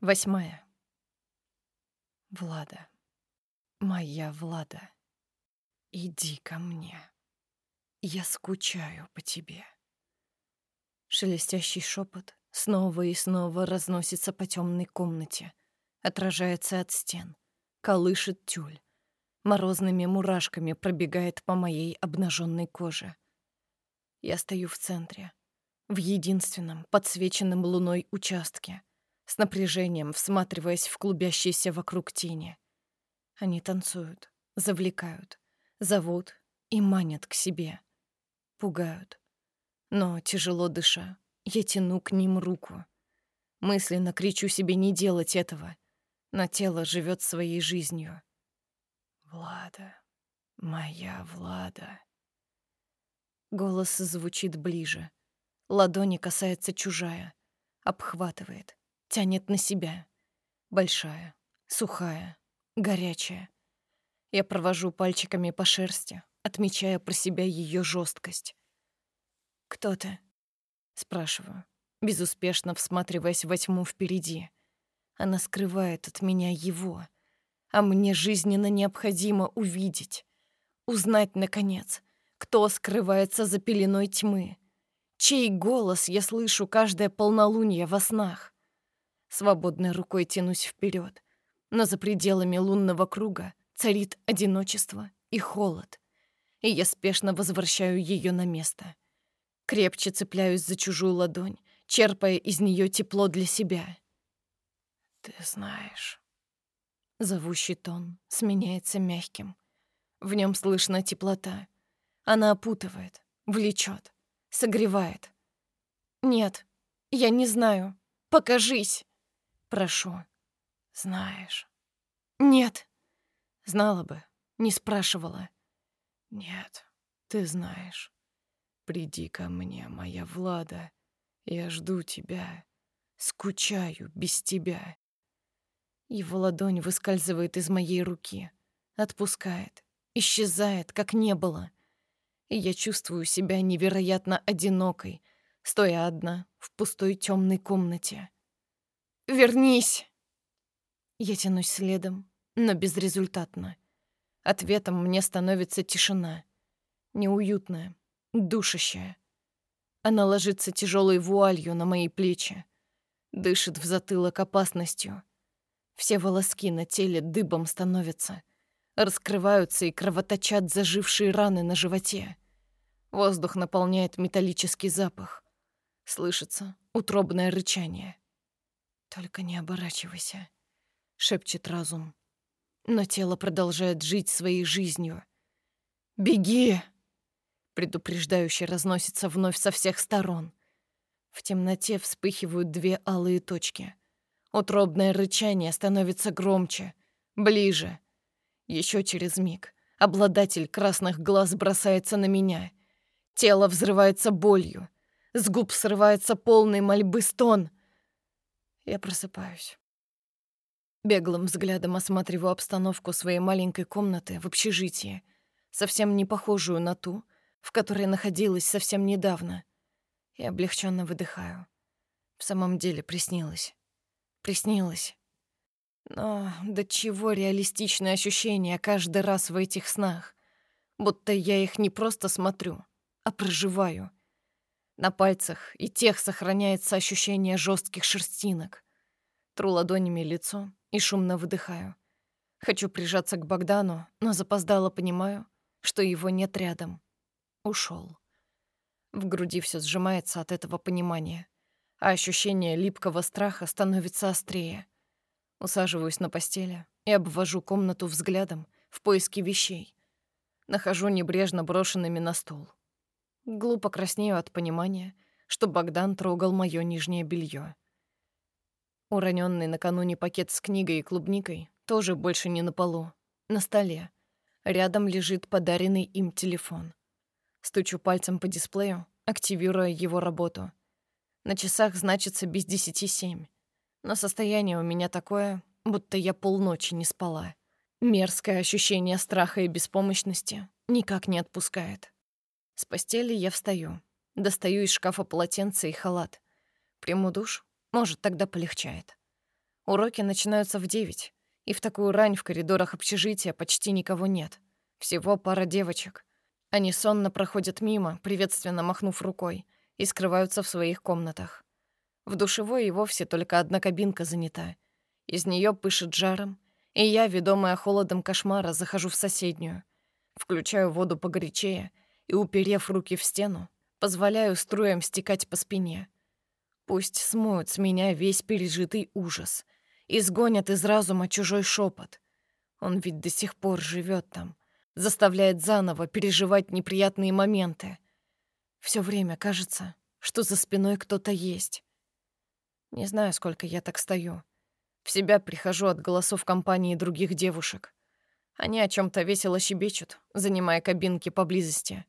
8. Влада, моя Влада, иди ко мне. Я скучаю по тебе. Шелестящий шепот снова и снова разносится по темной комнате, отражается от стен, колышет тюль, морозными мурашками пробегает по моей обнаженной коже. Я стою в центре, в единственном подсвеченном луной участке, с напряжением всматриваясь в клубящиеся вокруг тени. Они танцуют, завлекают, зовут и манят к себе, пугают. Но, тяжело дыша, я тяну к ним руку. Мысленно кричу себе не делать этого, но тело живет своей жизнью. «Влада, моя Влада». Голос звучит ближе. Ладони касается чужая, обхватывает, тянет на себя. Большая, сухая, горячая. Я провожу пальчиками по шерсти, отмечая про себя ее жесткость. «Кто ты?» — спрашиваю, безуспешно всматриваясь во тьму впереди. Она скрывает от меня его, а мне жизненно необходимо увидеть, узнать, наконец, кто скрывается за пеленой тьмы, чей голос я слышу каждое полнолуние во снах. Свободной рукой тянусь вперед, но за пределами лунного круга царит одиночество и холод, и я спешно возвращаю ее на место. Крепче цепляюсь за чужую ладонь, черпая из нее тепло для себя. «Ты знаешь...» Зовущий тон сменяется мягким. В нем слышна теплота. Она опутывает, влечет, согревает. «Нет, я не знаю. Покажись!» Прошу. «Знаешь...» «Нет». Знала бы, не спрашивала. «Нет, ты знаешь. Приди ко мне, моя Влада. Я жду тебя. Скучаю без тебя». Его ладонь выскальзывает из моей руки, отпускает, исчезает, как не было. И я чувствую себя невероятно одинокой, стоя одна в пустой темной комнате. «Вернись!» Я тянусь следом, но безрезультатно. Ответом мне становится тишина. Неуютная, душащая. Она ложится тяжелой вуалью на мои плечи, дышит в затылок опасностью. Все волоски на теле дыбом становятся, раскрываются и кровоточат зажившие раны на животе. Воздух наполняет металлический запах. Слышится утробное рычание. «Только не оборачивайся», — шепчет разум. Но тело продолжает жить своей жизнью. «Беги!» — предупреждающе разносится вновь со всех сторон. В темноте вспыхивают две алые точки. Утробное рычание становится громче, ближе. Еще через миг обладатель красных глаз бросается на меня. Тело взрывается болью. С губ срывается полный мольбы стон. Я просыпаюсь. Беглым взглядом осматриваю обстановку своей маленькой комнаты в общежитии, совсем не похожую на ту, в которой находилась совсем недавно, и облегченно выдыхаю. В самом деле приснилось. Приснилось. Но до чего реалистичные ощущения каждый раз в этих снах, будто я их не просто смотрю, а проживаю. На пальцах и тех сохраняется ощущение жестких шерстинок. Тру ладонями лицо и шумно выдыхаю. Хочу прижаться к Богдану, но запоздало понимаю, что его нет рядом. Ушел. В груди все сжимается от этого понимания, а ощущение липкого страха становится острее. Усаживаюсь на постели и обвожу комнату взглядом в поиске вещей. Нахожу небрежно брошенными на стол. Глупо краснею от понимания, что Богдан трогал моё нижнее белье. Уроненный накануне пакет с книгой и клубникой тоже больше не на полу, на столе. Рядом лежит подаренный им телефон. Стучу пальцем по дисплею, активируя его работу. На часах значится без 10:07. Но состояние у меня такое, будто я полночи не спала. Мерзкое ощущение страха и беспомощности никак не отпускает. С постели я встаю, достаю из шкафа полотенце и халат. Приму душ, может, тогда полегчает. Уроки начинаются в 9, и в такую рань в коридорах общежития почти никого нет. Всего пара девочек. Они сонно проходят мимо, приветственно махнув рукой, и скрываются в своих комнатах. В душевой и вовсе только одна кабинка занята. Из нее пышет жаром, и я, ведомая холодом кошмара, захожу в соседнюю. Включаю воду погорячее и, уперев руки в стену, позволяю струям стекать по спине. Пусть смоют с меня весь пережитый ужас, изгонят из разума чужой шепот. Он ведь до сих пор живет там, заставляет заново переживать неприятные моменты. Все время кажется, что за спиной кто-то есть. Не знаю, сколько я так стою. В себя прихожу от голосов компании других девушек. Они о чем то весело щебечут, занимая кабинки поблизости.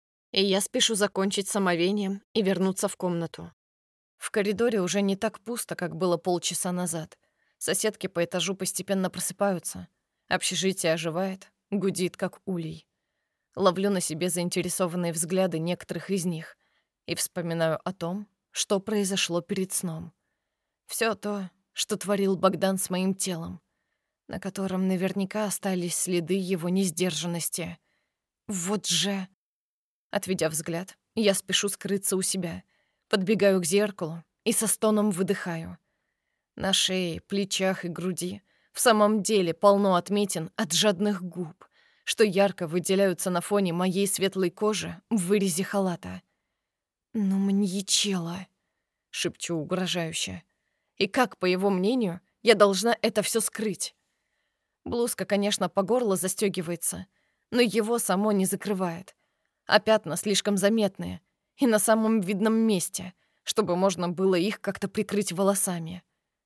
И я спешу закончить с омовением и вернуться в комнату. В коридоре уже не так пусто, как было полчаса назад. Соседки по этажу постепенно просыпаются. Общежитие оживает, гудит, как улей. Ловлю на себе заинтересованные взгляды некоторых из них и вспоминаю о том, что произошло перед сном. Все то, что творил Богдан с моим телом, на котором наверняка остались следы его несдержанности. Вот же... Отведя взгляд, я спешу скрыться у себя, подбегаю к зеркалу и со стоном выдыхаю. На шее, плечах и груди в самом деле полно отметин от жадных губ, что ярко выделяются на фоне моей светлой кожи в вырезе халата. «Ну, маньячела», — шепчу угрожающе. И как, по его мнению, я должна это все скрыть? Блузка, конечно, по горло застегивается, но его само не закрывает. А пятна слишком заметные и на самом видном месте, чтобы можно было их как-то прикрыть волосами.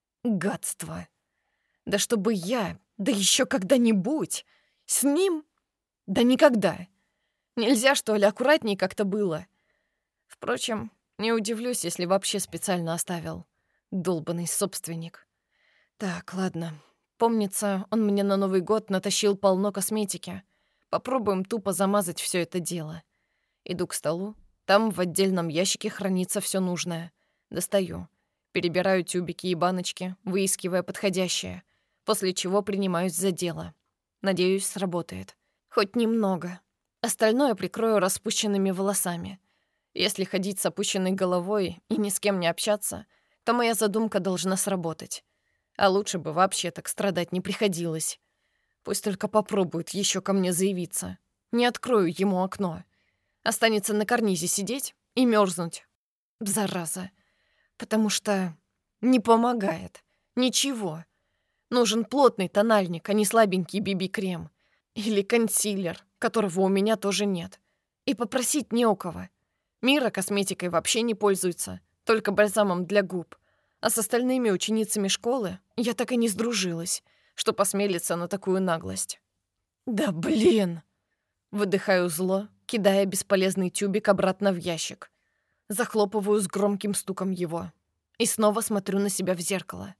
Гадство. Да чтобы я, да еще когда-нибудь, с ним? Да никогда. Нельзя, что ли, аккуратней как-то было? Впрочем, не удивлюсь, если вообще специально оставил. Долбанный собственник. Так, ладно. Помнится, он мне на Новый год натащил полно косметики. Попробуем тупо замазать все это дело. Иду к столу. Там в отдельном ящике хранится все нужное. Достаю. Перебираю тюбики и баночки, выискивая подходящее, после чего принимаюсь за дело. Надеюсь, сработает. Хоть немного. Остальное прикрою распущенными волосами. Если ходить с опущенной головой и ни с кем не общаться, то моя задумка должна сработать. А лучше бы вообще так страдать не приходилось. Пусть только попробует еще ко мне заявиться. Не открою ему окно. Останется на карнизе сидеть и мерзнуть. Зараза. Потому что не помогает. Ничего. Нужен плотный тональник, а не слабенький BB-крем. Или консилер, которого у меня тоже нет. И попросить не у кого. Мира косметикой вообще не пользуется, только бальзамом для губ. А с остальными ученицами школы я так и не сдружилась, что посмелится на такую наглость. «Да блин!» Выдыхаю зло, кидая бесполезный тюбик обратно в ящик. Захлопываю с громким стуком его. И снова смотрю на себя в зеркало.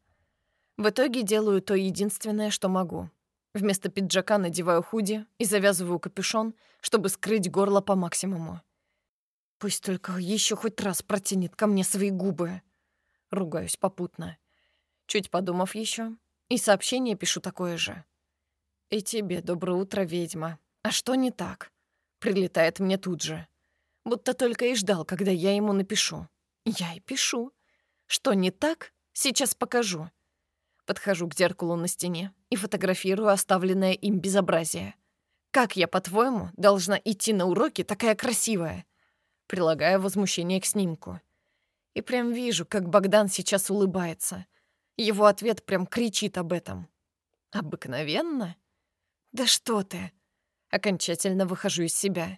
В итоге делаю то единственное, что могу. Вместо пиджака надеваю худи и завязываю капюшон, чтобы скрыть горло по максимуму. Пусть только еще хоть раз протянет ко мне свои губы. Ругаюсь попутно. Чуть подумав еще, и сообщение пишу такое же. «И тебе доброе утро, ведьма. А что не так?» Прилетает мне тут же. Будто только и ждал, когда я ему напишу. Я и пишу. Что не так, сейчас покажу. Подхожу к зеркалу на стене и фотографирую оставленное им безобразие. Как я, по-твоему, должна идти на уроки такая красивая? Прилагаю возмущение к снимку. И прям вижу, как Богдан сейчас улыбается. Его ответ прям кричит об этом. Обыкновенно? Да что ты? Окончательно выхожу из себя.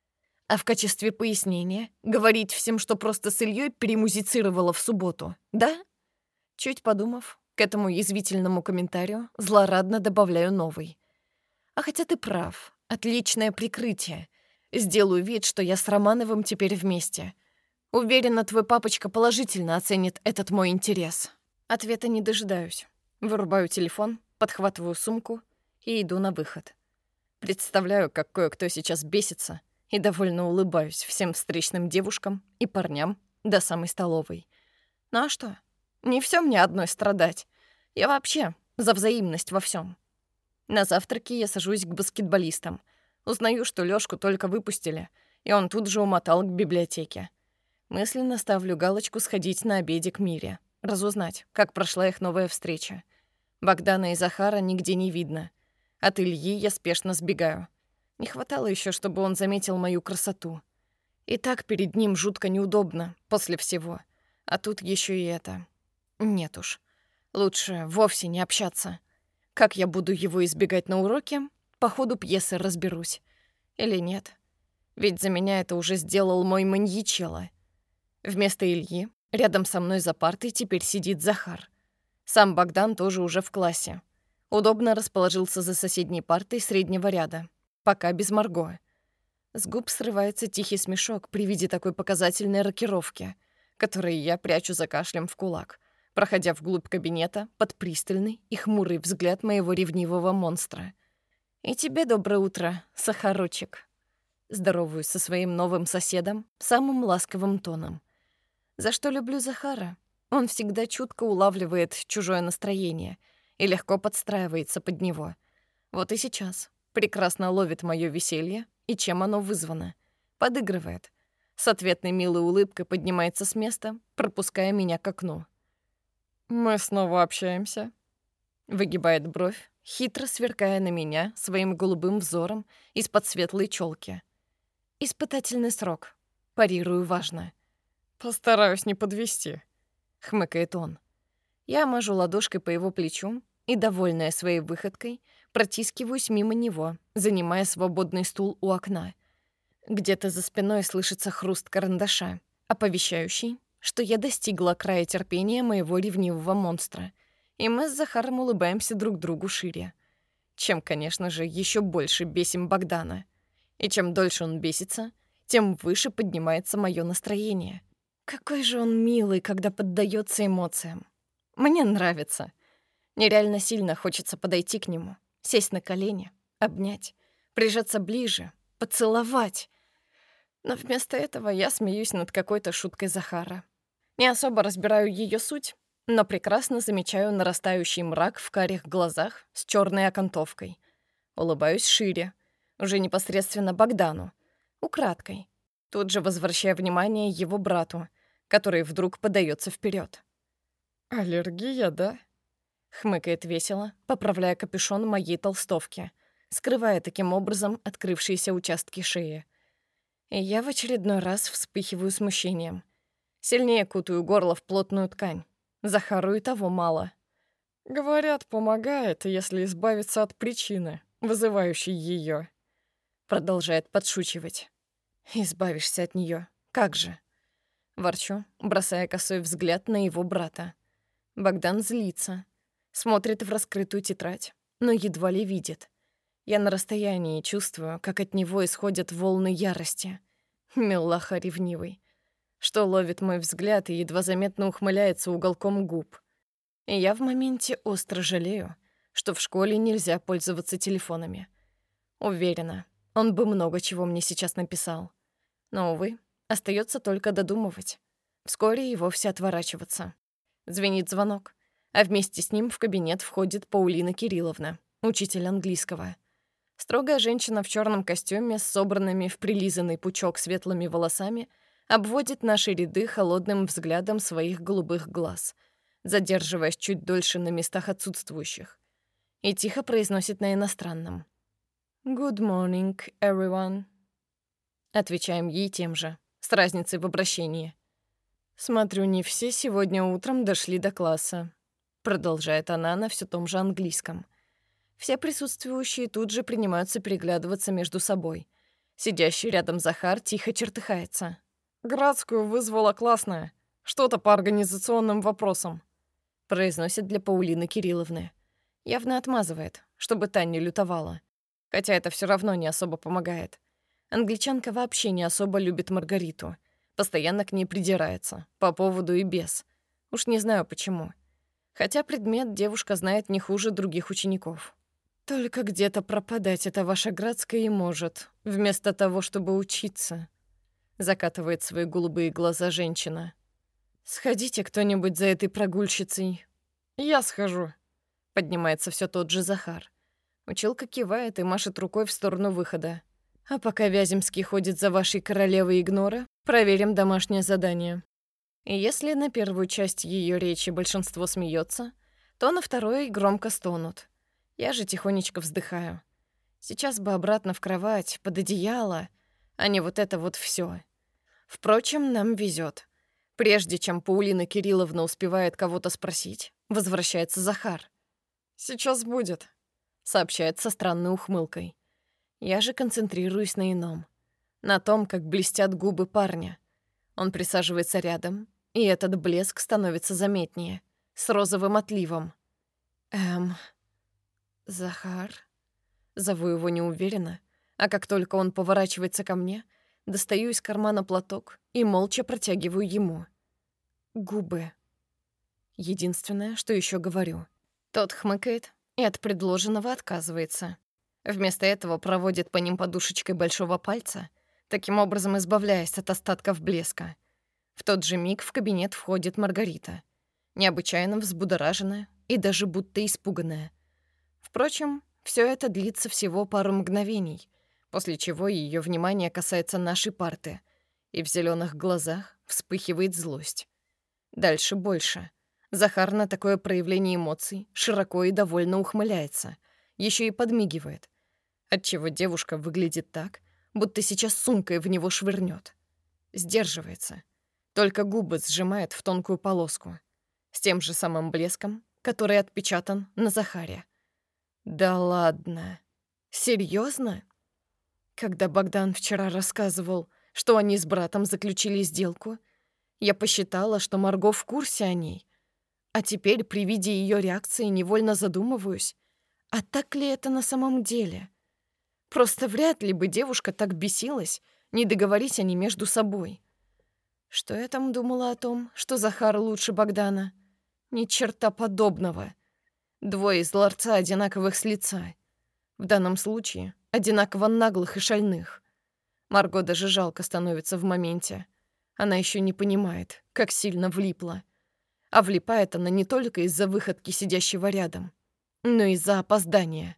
А в качестве пояснения говорить всем, что просто с Ильей перемузицировала в субботу, да? Чуть подумав, к этому язвительному комментарию злорадно добавляю новый. А хотя ты прав, отличное прикрытие. Сделаю вид, что я с Романовым теперь вместе. Уверена, твой папочка положительно оценит этот мой интерес. Ответа не дожидаюсь. Вырубаю телефон, подхватываю сумку и иду на выход. Представляю, как кое-кто сейчас бесится, и довольно улыбаюсь всем встречным девушкам и парням до самой столовой. Ну а что? Не все мне одной страдать. Я вообще за взаимность во всем. На завтраке я сажусь к баскетболистам. Узнаю, что Лёшку только выпустили, и он тут же умотал к библиотеке. Мысленно ставлю галочку сходить на обеде к Мире, разузнать, как прошла их новая встреча. Богдана и Захара нигде не видно. От Ильи я спешно сбегаю. Не хватало еще, чтобы он заметил мою красоту. И так перед ним жутко неудобно после всего. А тут еще и это. Нет уж. Лучше вовсе не общаться. Как я буду его избегать на уроке, по ходу пьесы разберусь. Или нет. Ведь за меня это уже сделал мой маньячелло. Вместо Ильи рядом со мной за партой теперь сидит Захар. Сам Богдан тоже уже в классе. Удобно расположился за соседней партой среднего ряда, пока без Марго. С губ срывается тихий смешок при виде такой показательной рокировки, которой я прячу за кашлем в кулак, проходя вглубь кабинета под пристальный и хмурый взгляд моего ревнивого монстра. «И тебе доброе утро, Сахарочек». Здороваюсь со своим новым соседом самым ласковым тоном. За что люблю Захара? Он всегда чутко улавливает чужое настроение и легко подстраивается под него. Вот и сейчас прекрасно ловит моё веселье и чем оно вызвано. Подыгрывает. С ответной милой улыбкой поднимается с места, пропуская меня к окну. «Мы снова общаемся?» Выгибает бровь, хитро сверкая на меня своим голубым взором из-под светлой чёлки. «Испытательный срок. Парирую важно». «Постараюсь не подвести», — хмыкает он. Я мажу ладошкой по его плечу и, довольная своей выходкой, протискиваюсь мимо него, занимая свободный стул у окна. Где-то за спиной слышится хруст карандаша, оповещающий, что я достигла края терпения моего ревнивого монстра, и мы с Захаром улыбаемся друг другу шире. Чем, конечно же, еще больше бесим Богдана. И чем дольше он бесится, тем выше поднимается мое настроение. Какой же он милый, когда поддается эмоциям. Мне нравится. Нереально сильно хочется подойти к нему, сесть на колени, обнять, прижаться ближе, поцеловать. Но вместо этого я смеюсь над какой-то шуткой Захара. Не особо разбираю ее суть, но прекрасно замечаю нарастающий мрак в карих глазах с черной окантовкой. Улыбаюсь шире, уже непосредственно Богдану, украдкой, тут же возвращая внимание его брату, который вдруг подается вперед. «Аллергия, да?» — хмыкает весело, поправляя капюшон моей толстовки, скрывая таким образом открывшиеся участки шеи. И я в очередной раз вспыхиваю смущением. Сильнее кутаю горло в плотную ткань. Захару и того мало. «Говорят, помогает, если избавиться от причины, вызывающей ее. Продолжает подшучивать. «Избавишься от нее. Как же?» Ворчу, бросая косой взгляд на его брата. Богдан злится. Смотрит в раскрытую тетрадь, но едва ли видит. Я на расстоянии чувствую, как от него исходят волны ярости. Милаха ревнивый, что ловит мой взгляд и едва заметно ухмыляется уголком губ. И я в моменте остро жалею, что в школе нельзя пользоваться телефонами. Уверена, он бы много чего мне сейчас написал. Но, увы, остается только додумывать. Вскоре и вовсе отворачиваться. Звенит звонок, а вместе с ним в кабинет входит Паулина Кирилловна, учитель английского. Строгая женщина в черном костюме с собранными в прилизанный пучок светлыми волосами обводит наши ряды холодным взглядом своих голубых глаз, задерживаясь чуть дольше на местах отсутствующих, и тихо произносит на иностранном. «Good morning, everyone». Отвечаем ей тем же, с разницей в обращении. «Смотрю, не все сегодня утром дошли до класса», продолжает она на все том же английском. Все присутствующие тут же принимаются переглядываться между собой. Сидящий рядом Захар тихо чертыхается. «Градскую вызвала классная. Что-то по организационным вопросам», произносит для Паулины Кирилловны. Явно отмазывает, чтобы та не лютовала. Хотя это все равно не особо помогает. Англичанка вообще не особо любит Маргариту. Постоянно к ней придирается, по поводу и без. Уж не знаю почему. Хотя предмет девушка знает не хуже других учеников. Только где-то пропадать эта ваша Градская и может, вместо того, чтобы учиться. Закатывает свои голубые глаза женщина. Сходите кто-нибудь за этой прогульщицей. «Я схожу», Поднимается все тот же Захар. Училка кивает и машет рукой в сторону выхода. А пока Вяземский ходит за вашей королевой игнора, проверим домашнее задание. И если на первую часть ее речи большинство смеется, то на второй громко стонут. Я же тихонечко вздыхаю. Сейчас бы обратно в кровать, под одеяло, а не вот это вот все. Впрочем, нам везет. Прежде чем Паулина Кирилловна успевает кого-то спросить, возвращается Захар. «Сейчас будет», — сообщает со странной ухмылкой. Я же концентрируюсь на ином. На том, как блестят губы парня. Он присаживается рядом, и этот блеск становится заметнее, с розовым отливом. Захар? Зову его неуверенно, а как только он поворачивается ко мне, достаю из кармана платок и молча протягиваю ему. Губы. Единственное, что еще говорю. Тот хмыкает и от предложенного отказывается. Вместо этого проводит по ним подушечкой большого пальца, таким образом избавляясь от остатков блеска. В тот же миг в кабинет входит Маргарита, необычайно взбудораженная и даже будто испуганная. Впрочем, все это длится всего пару мгновений, после чего ее внимание касается нашей парты, и в зеленых глазах вспыхивает злость. Дальше больше. Захар на такое проявление эмоций широко и довольно ухмыляется, еще и подмигивает, отчего девушка выглядит так, будто сейчас сумкой в него швырнет. Сдерживается, только губы сжимает в тонкую полоску, с тем же самым блеском, который отпечатан на Захаре. Да ладно. Серьезно? Когда Богдан вчера рассказывал, что они с братом заключили сделку, я посчитала, что Марго в курсе о ней. А теперь при виде ее реакции невольно задумываюсь, а так ли это на самом деле? Просто вряд ли бы девушка так бесилась, не договорись они между собой. Что я там думала о том, что Захар лучше Богдана? Ни черта подобного. Двое из ларца одинаковых с лица. В данном случае одинаково наглых и шальных. Марго даже жалко становится в моменте. Она еще не понимает, как сильно влипла. А влипает она не только из-за выходки сидящего рядом, но и из-за опоздания.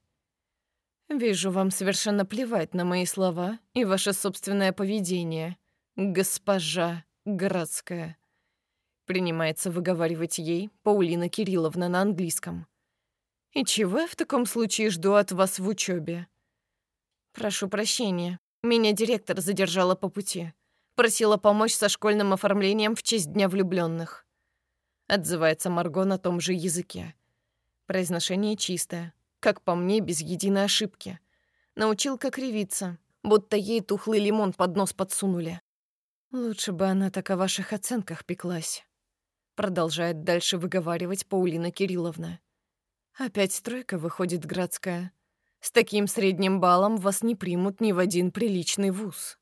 Вижу, вам совершенно плевать на мои слова и ваше собственное поведение, госпожа Градская. Принимается выговаривать ей Паулина Кирилловна на английском. И чего я в таком случае жду от вас в учебе? Прошу прощения, меня директор задержала по пути. Просила помочь со школьным оформлением в честь Дня влюбленных. Отзывается Марго на том же языке. Произношение чистое, как по мне, без единой ошибки. Научилка кривиться, будто ей тухлый лимон под нос подсунули. Лучше бы она так о ваших оценках пеклась. Продолжает дальше выговаривать Паулина Кирилловна. Опять тройка выходит Градская. С таким средним баллом вас не примут ни в один приличный вуз.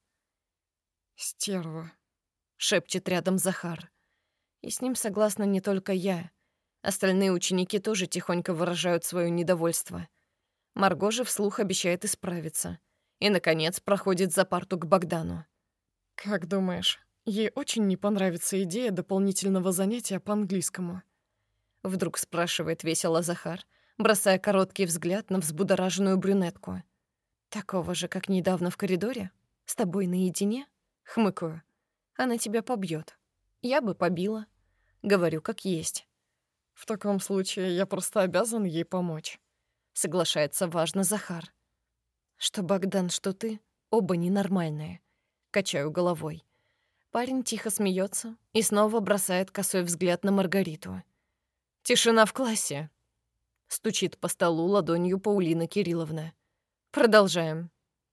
«Стерва», — шепчет рядом Захар. И с ним согласна не только я. Остальные ученики тоже тихонько выражают свое недовольство. Марго же вслух обещает исправиться. И, наконец, проходит за парту к Богдану. «Как думаешь, ей очень не понравится идея дополнительного занятия по английскому?» Вдруг спрашивает весело Захар, бросая короткий взгляд на взбудораженную брюнетку. «Такого же, как недавно в коридоре? С тобой наедине?» Хмыкаю. «Она тебя побьет. Я бы побила». Говорю, как есть. «В таком случае я просто обязан ей помочь», — соглашается важно Захар. «Что Богдан, что ты, оба ненормальные». Качаю головой. Парень тихо смеется и снова бросает косой взгляд на Маргариту. «Тишина в классе!» — стучит по столу ладонью Паулина Кирилловна. «Продолжаем».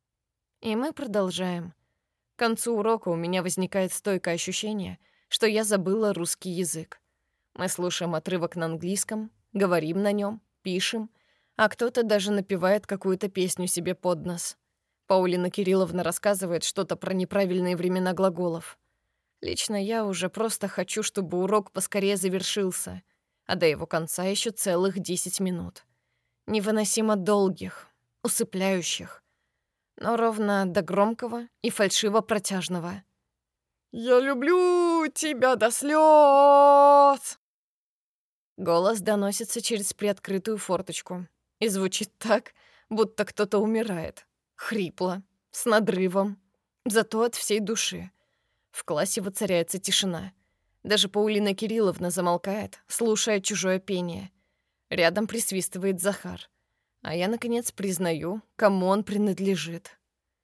И мы продолжаем. К концу урока у меня возникает стойкое ощущение, что я забыла русский язык. Мы слушаем отрывок на английском, говорим на нем, пишем, а кто-то даже напевает какую-то песню себе под нос. Паулина Кирилловна рассказывает что-то про неправильные времена глаголов. Лично я уже просто хочу, чтобы урок поскорее завершился, а до его конца еще целых 10 минут. Невыносимо долгих, усыпляющих, но ровно до громкого и фальшиво-протяжного. «Я люблю тебя до слез!» Голос доносится через приоткрытую форточку и звучит так, будто кто-то умирает. Хрипло, с надрывом, зато от всей души. В классе воцаряется тишина. Даже Паулина Кирилловна замолкает, слушая чужое пение. Рядом присвистывает Захар. А я, наконец, признаю, кому он принадлежит.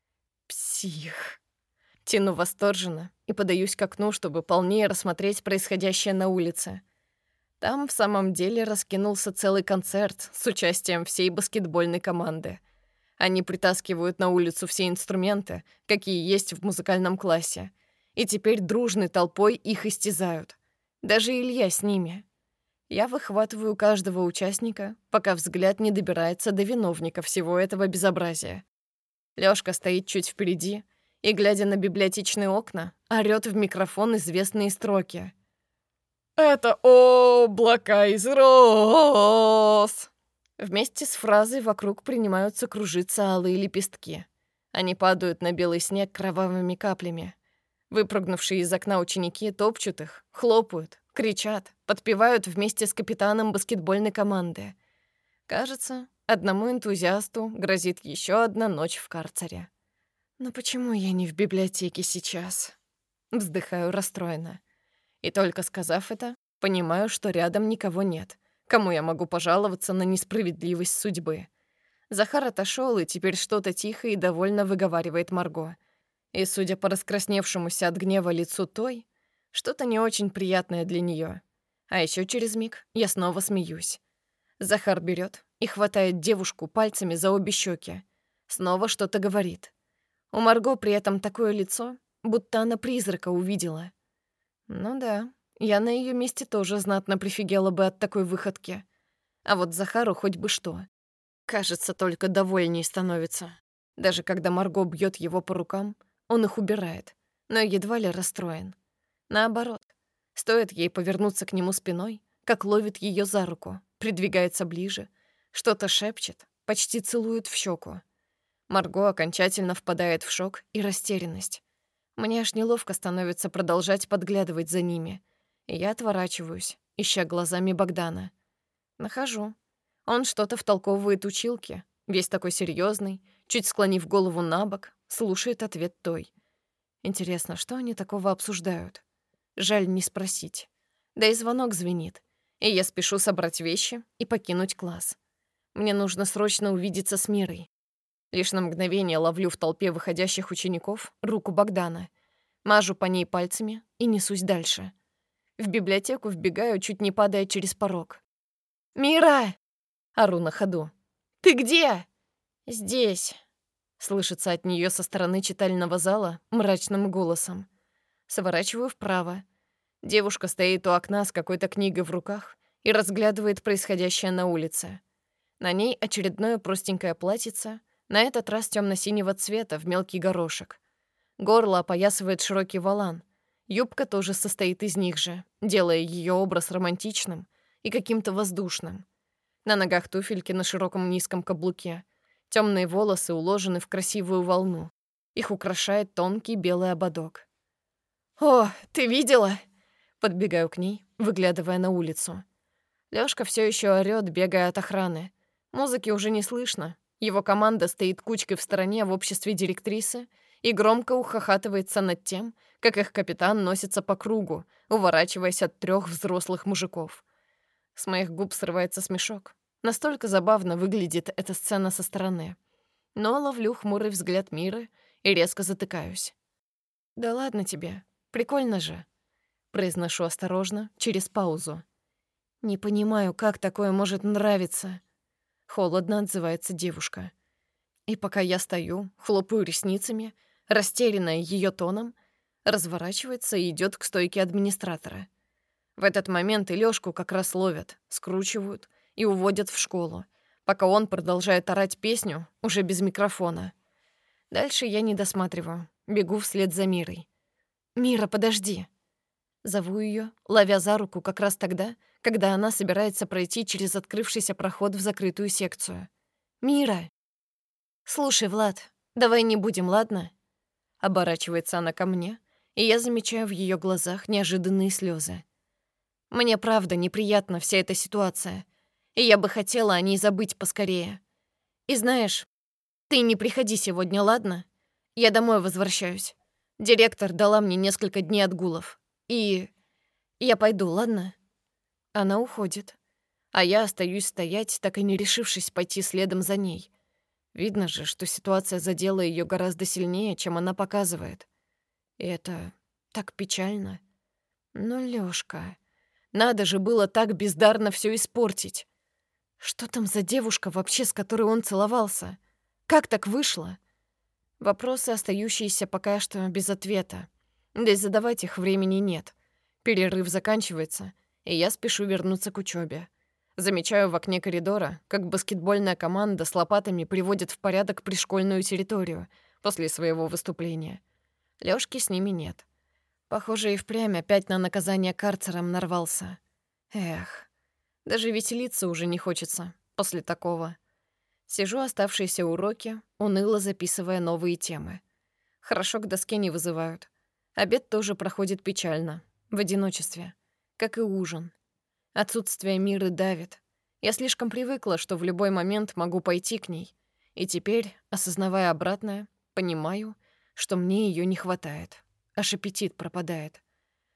Псих. Тяну восторженно и подаюсь к окну, чтобы полнее рассмотреть происходящее на улице. Там в самом деле раскинулся целый концерт с участием всей баскетбольной команды. Они притаскивают на улицу все инструменты, какие есть в музыкальном классе, и теперь дружной толпой их истязают. Даже Илья с ними. Я выхватываю каждого участника, пока взгляд не добирается до виновника всего этого безобразия. Лёшка стоит чуть впереди и, глядя на библиотечные окна, орёт в микрофон известные строки. «Это облако из роз!» Вместе с фразой вокруг принимаются кружиться алые лепестки. Они падают на белый снег кровавыми каплями. Выпрыгнувшие из окна ученики топчут их, хлопают, кричат, подпевают вместе с капитаном баскетбольной команды. Кажется, одному энтузиасту грозит еще одна ночь в карцере. Но почему я не в библиотеке сейчас? Вздыхаю расстроенно. И только сказав это, понимаю, что рядом никого нет, кому я могу пожаловаться на несправедливость судьбы. Захар отошел и теперь что-то тихо и довольно выговаривает Марго. И, судя по раскрасневшемуся от гнева лицу той, что-то не очень приятное для нее. А еще через миг я снова смеюсь. Захар берет и хватает девушку пальцами за обе щеки. Снова что-то говорит. У Марго при этом такое лицо, будто она призрака увидела. Ну да, я на ее месте тоже знатно прифигела бы от такой выходки. А вот Захару хоть бы что. Кажется, только довольней становится. Даже когда Марго бьет его по рукам, он их убирает, но едва ли расстроен. Наоборот, стоит ей повернуться к нему спиной, как ловит ее за руку, придвигается ближе, что-то шепчет, почти целует в щеку. Марго окончательно впадает в шок и растерянность. Мне аж неловко становится продолжать подглядывать за ними, и я отворачиваюсь, ища глазами Богдана. Нахожу. Он что-то втолковывает училке, весь такой серьезный, чуть склонив голову набок, слушает ответ той. Интересно, что они такого обсуждают? Жаль не спросить. Да и звонок звенит, и я спешу собрать вещи и покинуть класс. Мне нужно срочно увидеться с Мирой. Лишь на мгновение ловлю в толпе выходящих учеников руку Богдана, мажу по ней пальцами и несусь дальше. В библиотеку вбегаю, чуть не падая через порог. «Мира!» — ору на ходу. «Ты где?» «Здесь», — слышится от нее со стороны читального зала мрачным голосом. Сворачиваю вправо. Девушка стоит у окна с какой-то книгой в руках и разглядывает происходящее на улице. На ней очередное простенькое платьице, на этот раз темно-синего цвета в мелкий горошек. Горло опоясывает широкий волан. Юбка тоже состоит из них же, делая ее образ романтичным и каким-то воздушным. На ногах туфельки на широком низком каблуке. Темные волосы уложены в красивую волну. Их украшает тонкий белый ободок. «О, ты видела?» Подбегаю к ней, выглядывая на улицу. Лёшка все еще орёт, бегая от охраны. Музыки уже не слышно. Его команда стоит кучкой в стороне в обществе директрисы и громко ухахатывается над тем, как их капитан носится по кругу, уворачиваясь от 3 взрослых мужиков. С моих губ срывается смешок. Настолько забавно выглядит эта сцена со стороны. Но ловлю хмурый взгляд Миры и резко затыкаюсь. «Да ладно тебе, прикольно же», — произношу осторожно, через паузу. «Не понимаю, как такое может нравиться», — холодно отзывается девушка. И пока я стою, хлопаю ресницами, растерянная ее тоном, разворачивается и идет к стойке администратора. В этот момент и Лёшку как раз ловят, скручивают и уводят в школу, пока он продолжает орать песню, уже без микрофона. Дальше я не досматриваю, бегу вслед за Мирой. «Мира, подожди!» Зову ее, ловя за руку как раз тогда, когда она собирается пройти через открывшийся проход в закрытую секцию. «Мира!» «Слушай, Влад, давай не будем, ладно?» Оборачивается она ко мне, и я замечаю в ее глазах неожиданные слезы. Мне правда неприятна вся эта ситуация, и я бы хотела о ней забыть поскорее. И знаешь, ты не приходи сегодня, ладно? Я домой возвращаюсь. Директор дала мне несколько дней отгулов. И я пойду, ладно? Она уходит, а я остаюсь стоять, так и не решившись пойти следом за ней. Видно же, что ситуация задела ее гораздо сильнее, чем она показывает. И это так печально. Ну, Лёшка, надо же было так бездарно все испортить. Что там за девушка вообще, с которой он целовался? Как так вышло? Вопросы, остающиеся пока что без ответа. Да и задавать их времени нет. Перерыв заканчивается, и я спешу вернуться к учебе. Замечаю в окне коридора, как баскетбольная команда с лопатами приводит в порядок пришкольную территорию после своего выступления. Лёшки с ними нет. Похоже, и впрямь опять на наказание карцером нарвался. Эх, даже веселиться уже не хочется после такого. Сижу оставшиеся уроки, уныло записывая новые темы. Хорошо к доске не вызывают. Обед тоже проходит печально, в одиночестве, как и ужин. Отсутствие Миры давит. Я слишком привыкла, что в любой момент могу пойти к ней. И теперь, осознавая обратное, понимаю, что мне ее не хватает. Аж аппетит пропадает.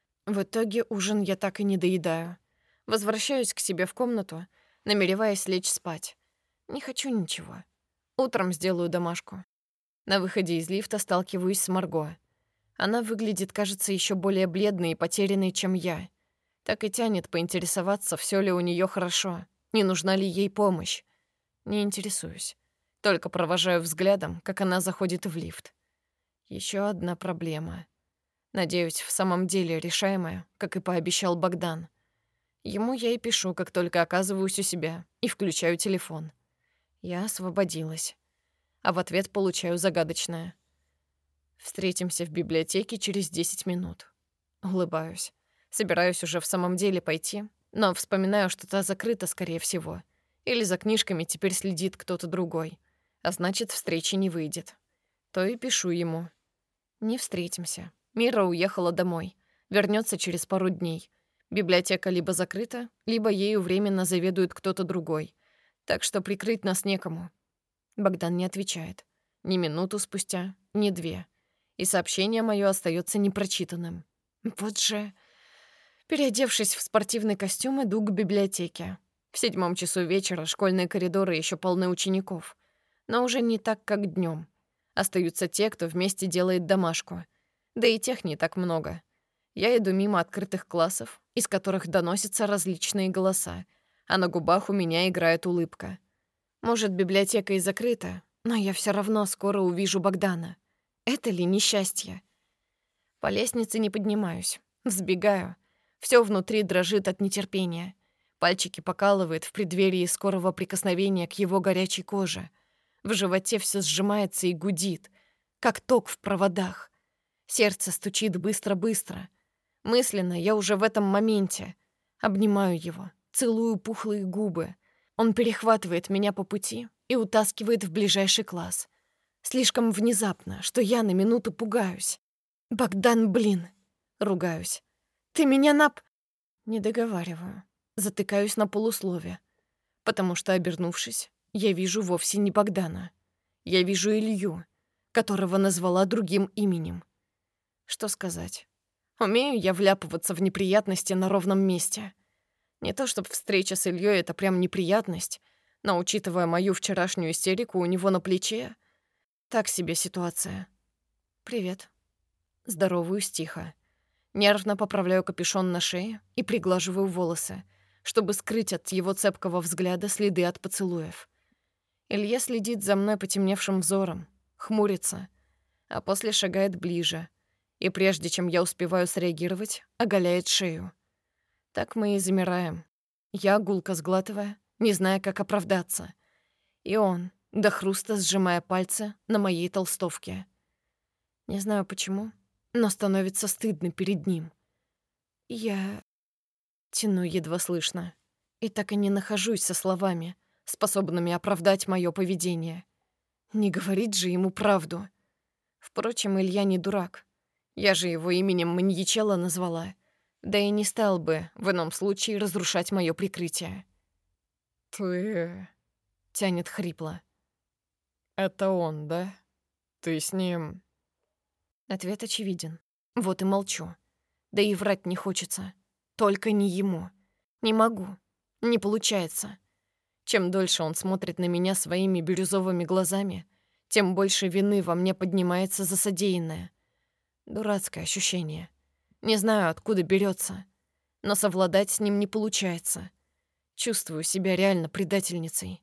В итоге ужин я так и не доедаю. Возвращаюсь к себе в комнату, намереваясь лечь спать. Не хочу ничего. Утром сделаю домашку. На выходе из лифта сталкиваюсь с Марго. Она выглядит, кажется, еще более бледной и потерянной, чем я. Так и тянет поинтересоваться, все ли у нее хорошо, не нужна ли ей помощь. Не интересуюсь. Только провожаю взглядом, как она заходит в лифт. Еще одна проблема. Надеюсь, в самом деле решаемая, как и пообещал Богдан. Ему я и пишу, как только оказываюсь у себя, и включаю телефон. Я освободилась. А в ответ получаю загадочное. Встретимся в библиотеке через 10 минут. Улыбаюсь. Собираюсь уже в самом деле пойти, но вспоминаю, что та закрыта, скорее всего. Или за книжками теперь следит кто-то другой. А значит, встречи не выйдет. То и пишу ему. Не встретимся. Мира уехала домой. Вернется через пару дней. Библиотека либо закрыта, либо ею временно заведует кто-то другой. Так что прикрыть нас некому. Богдан не отвечает. Ни минуту спустя, ни 2. И сообщение моё остаётся непрочитанным. Вот же... Переодевшись в спортивный костюм, иду к библиотеке. В 7 часу вечера школьные коридоры ещё полны учеников. Но уже не так, как днём. Остаются те, кто вместе делает домашку. Да и тех не так много. Я иду мимо открытых классов, из которых доносятся различные голоса, а на губах у меня играет улыбка. Может, библиотека и закрыта, но я всё равно скоро увижу Богдана. Это ли несчастье? По лестнице не поднимаюсь, взбегаю. Всё внутри дрожит от нетерпения. Пальчики покалывает в преддверии скорого прикосновения к его горячей коже. В животе всё сжимается и гудит, как ток в проводах. Сердце стучит быстро-быстро. Мысленно я уже в этом моменте. Обнимаю его, целую пухлые губы. Он перехватывает меня по пути и утаскивает в ближайший класс. Слишком внезапно, что я на минуту пугаюсь. «Богдан, блин!» — ругаюсь. «Ты меня Не договариваю. Затыкаюсь на полуслове. Потому что, обернувшись, я вижу вовсе не Богдана. Я вижу Илью, которого назвала другим именем. Что сказать? Умею я вляпываться в неприятности на ровном месте. Не то чтобы встреча с Ильей — это прям неприятность, но, учитывая мою вчерашнюю истерику у него на плече, так себе ситуация. «Привет». Здороваюсь тихо. Нервно поправляю капюшон на шее и приглаживаю волосы, чтобы скрыть от его цепкого взгляда следы от поцелуев. Илья следит за мной потемневшим взором, хмурится, а после шагает ближе, и прежде чем я успеваю среагировать, оголяет шею. Так мы и замираем. Я, гулко сглатывая, не зная, как оправдаться. И он, до хруста сжимая пальцы на моей толстовке. Не знаю почему, но становится стыдно перед ним. Я тяну едва слышно. И так и не нахожусь со словами, способными оправдать моё поведение. Не говорить же ему правду. Впрочем, Илья не дурак. Я же его именем маньячелла назвала. Да и не стал бы в ином случае разрушать моё прикрытие. «Ты...» — тянет хрипло. «Это он, да? Ты с ним...» Ответ очевиден. Вот и молчу. Да и врать не хочется. Только не ему. Не могу. Не получается. Чем дольше он смотрит на меня своими бирюзовыми глазами, тем больше вины во мне поднимается за содеянное. Дурацкое ощущение. Не знаю, откуда берется, но совладать с ним не получается. Чувствую себя реально предательницей.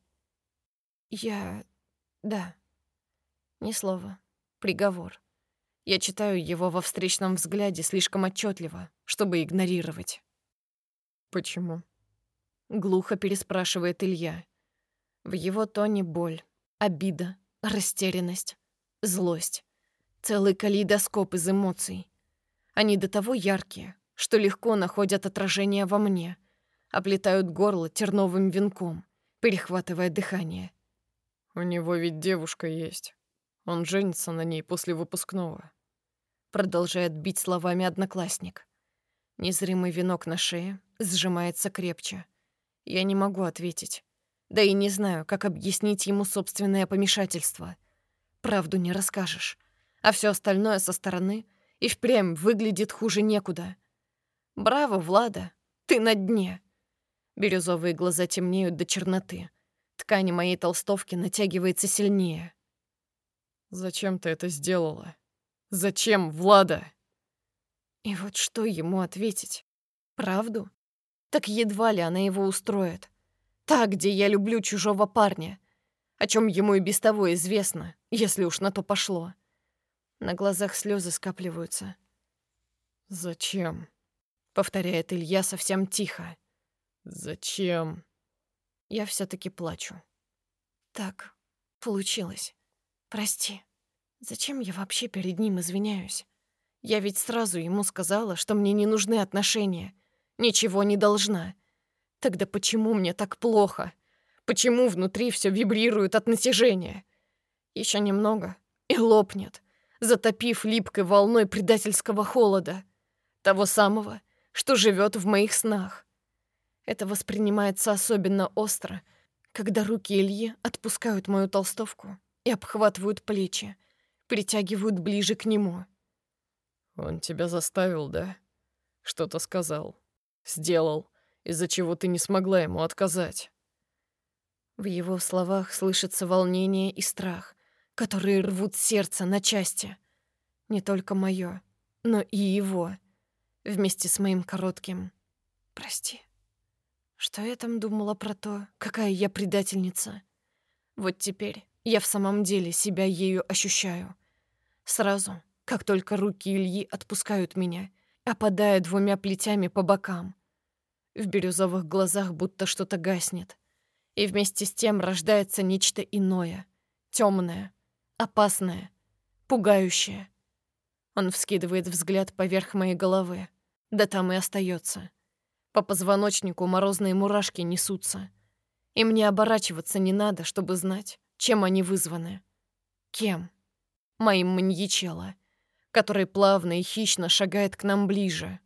Да. Ни слова. Приговор. Я читаю его во встречном взгляде слишком отчетливо, чтобы игнорировать. «Почему?» Глухо переспрашивает Илья. В его тоне боль, обида, растерянность, злость. Целый калейдоскоп из эмоций. Они до того яркие, что легко находят отражение во мне, оплетают горло терновым венком, перехватывая дыхание. «У него ведь девушка есть. Он женится на ней после выпускного». Продолжает бить словами одноклассник. Незримый венок на шее сжимается крепче. Я не могу ответить. Да и не знаю, как объяснить ему собственное помешательство. Правду не расскажешь. А все остальное со стороны и впрямь выглядит хуже некуда. Браво, Влада, ты на дне. Бирюзовые глаза темнеют до черноты. Ткань моей толстовки натягивается сильнее. «Зачем ты это сделала? Зачем, Влада?» И вот что ему ответить? Правду? Так едва ли она его устроит. Та, где я люблю чужого парня, о чем ему и без того известно, если уж на то пошло. На глазах слезы скапливаются. «Зачем? — повторяет Илья совсем тихо. Зачем?» Я все-таки плачу. Так, получилось. Прости. Зачем я вообще перед ним извиняюсь? Я ведь сразу ему сказала, что мне не нужны отношения. Ничего не должна. Тогда почему мне так плохо? Почему внутри все вибрирует от натяжения? Еще немного и лопнет, затопив липкой волной предательского холода. Того самого, что живет в моих снах. Это воспринимается особенно остро, когда руки Ильи отпускают мою толстовку и обхватывают плечи, притягивают ближе к нему. «Он тебя заставил, да? Что-то сказал, сделал, из-за чего ты не смогла ему отказать». В его словах слышится волнение и страх, которые рвут сердце на части. Не только моё, но и его, вместе с моим коротким «прости». Что я там думала про то, какая я предательница? Вот теперь я в самом деле себя ею ощущаю. Сразу, как только руки Ильи отпускают меня, опадая двумя плетями по бокам. В бирюзовых глазах будто что-то гаснет. И вместе с тем рождается нечто иное, темное, опасное, пугающее. Он вскидывает взгляд поверх моей головы, да там и остается. По позвоночнику морозные мурашки несутся. И мне оборачиваться не надо, чтобы знать, чем они вызваны. Кем? Моим маньячелло, который плавно и хищно шагает к нам ближе.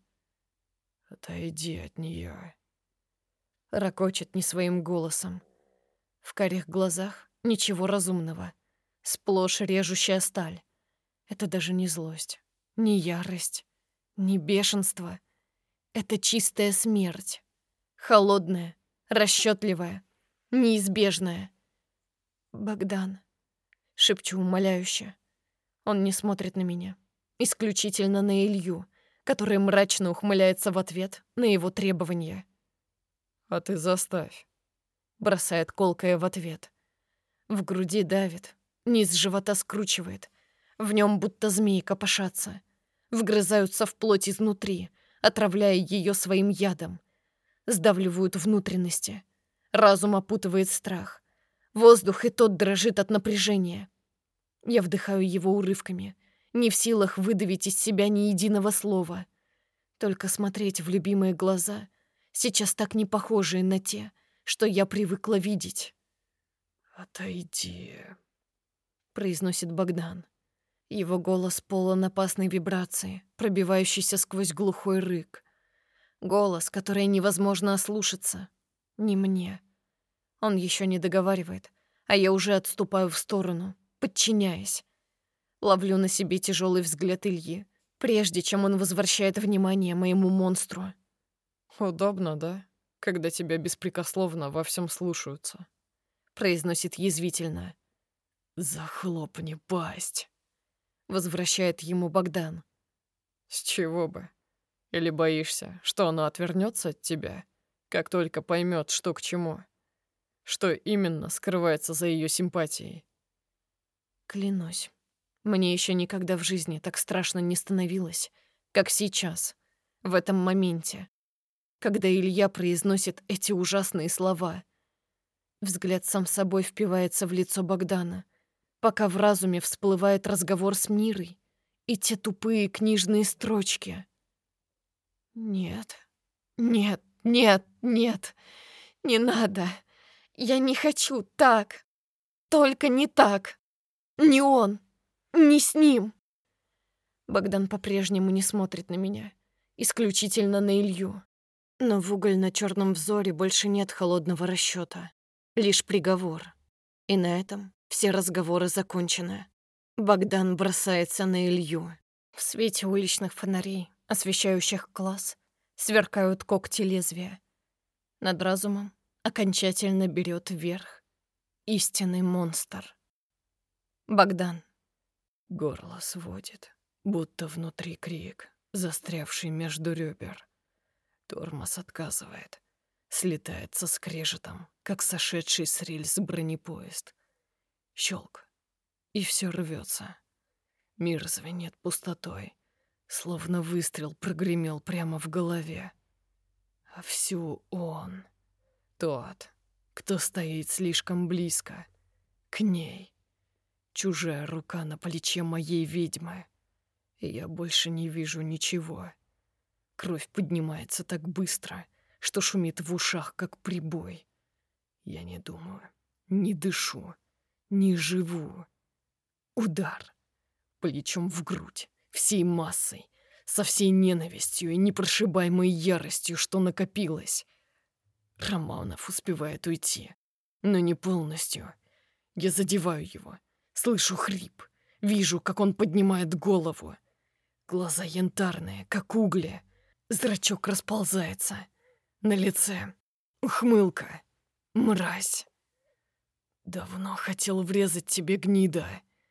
«Отойди от нее. Рокочет не своим голосом. В карих глазах ничего разумного. Сплошь режущая сталь. Это даже не злость, не ярость, не бешенство. Это чистая смерть. Холодная, расчетливая, неизбежная. «Богдан», — шепчу умоляюще. Он не смотрит на меня. Исключительно на Илью, который мрачно ухмыляется в ответ на его требования. «А ты заставь». Бросает колкое в ответ. В груди давит, низ живота скручивает. В нем будто змеи копошатся. Вгрызаются в плоть изнутри, отравляя ее своим ядом. Сдавливают внутренности. Разум опутывает страх. Воздух и тот дрожит от напряжения. Я вдыхаю его урывками, не в силах выдавить из себя ни единого слова. Только смотреть в любимые глаза, сейчас так не похожие на те, что я привыкла видеть. «Отойди», — произносит Богдан. Его голос полон опасной вибрации, пробивающейся сквозь глухой рык. Голос, который невозможно ослушаться. Не мне. Он еще не договаривает, а я уже отступаю в сторону, подчиняясь. Ловлю на себе тяжелый взгляд Ильи, прежде чем он возвращает внимание моему монстру. «Удобно, да? Когда тебя беспрекословно во всем слушаются», — произносит язвительно. «Захлопни пасть», — возвращает ему Богдан. «С чего бы? Или боишься, что она отвернется от тебя, как только поймет, что к чему? Что именно скрывается за ее симпатией?» Клянусь, мне еще никогда в жизни так страшно не становилось, как сейчас, в этом моменте, когда Илья произносит эти ужасные слова. Взгляд сам собой впивается в лицо Богдана, пока в разуме всплывает разговор с Мирой и те тупые книжные строчки. Нет, нет, нет, нет, не надо. Я не хочу так. Только не так. Не он. Не с ним. Богдан по-прежнему не смотрит на меня. Исключительно на Илью. Но в угольно-черном взоре больше нет холодного расчета. Лишь приговор. И на этом все разговоры закончены. Богдан бросается на Илью. В свете уличных фонарей, освещающих класс, сверкают когти лезвия. Над разумом окончательно берет верх истинный монстр. Богдан. Горло сводит, будто внутри крик, застрявший между ребер. Тормоз отказывает, слетает со скрежетом, как сошедший с рельс бронепоезд. Щелк, и все рвется. Мир звенит пустотой, словно выстрел прогремел прямо в голове. А всю он, тот, кто стоит слишком близко, к ней. Чужая рука на плече моей ведьмы. И я больше не вижу ничего. Кровь поднимается так быстро, что шумит в ушах, как прибой. Я не думаю, не дышу, не живу. Удар. Плечом в грудь, всей массой, со всей ненавистью и непрошибаемой яростью, что накопилось. Романов успевает уйти, но не полностью. Я задеваю его, слышу хрип, вижу, как он поднимает голову. Глаза янтарные, как угли. Зрачок расползается. На лице ухмылка. Мразь. Давно хотел врезать тебе, гнида.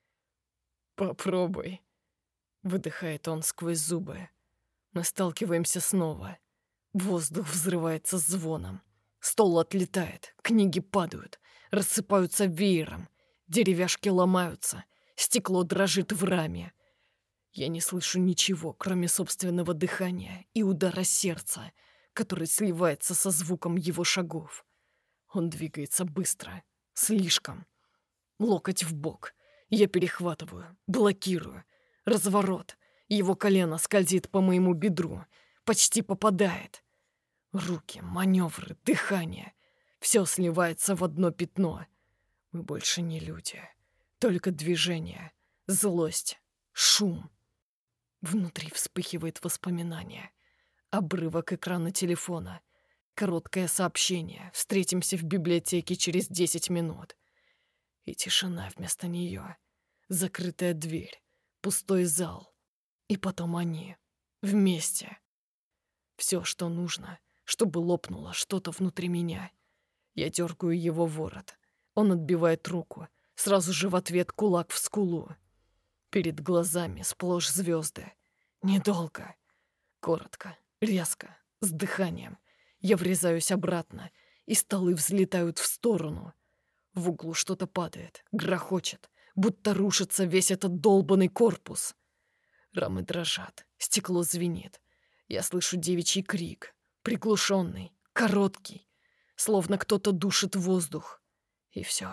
Попробуй. Выдыхает он сквозь зубы. Мы сталкиваемся снова. Воздух взрывается звоном. Стол отлетает, книги падают, рассыпаются веером. Деревяшки ломаются, стекло дрожит в раме. Я не слышу ничего, кроме собственного дыхания и удара сердца, который сливается со звуком его шагов. Он двигается быстро, слишком. Локоть в бок. Я перехватываю, блокирую. Разворот. Его колено скользит по моему бедру, почти попадает. Руки, маневры, дыхание. Все сливается в одно пятно. Мы больше не люди. Только движение, злость, шум. Внутри вспыхивает воспоминание. Обрывок экрана телефона. Короткое сообщение. Встретимся в библиотеке через 10 минут. И тишина вместо нее. Закрытая дверь. Пустой зал. И потом они. Вместе. Все, что нужно, чтобы лопнуло что-то внутри меня. Я дергаю его ворот. Он отбивает руку. Сразу же в ответ кулак в скулу. Перед глазами сплошь звезды. Недолго. Коротко, резко, с дыханием. Я врезаюсь обратно, и столы взлетают в сторону. В углу что-то падает, грохочет, будто рушится весь этот долбанный корпус. Рамы дрожат, стекло звенит. Я слышу девичий крик, приглушенный, короткий, словно кто-то душит воздух. И все.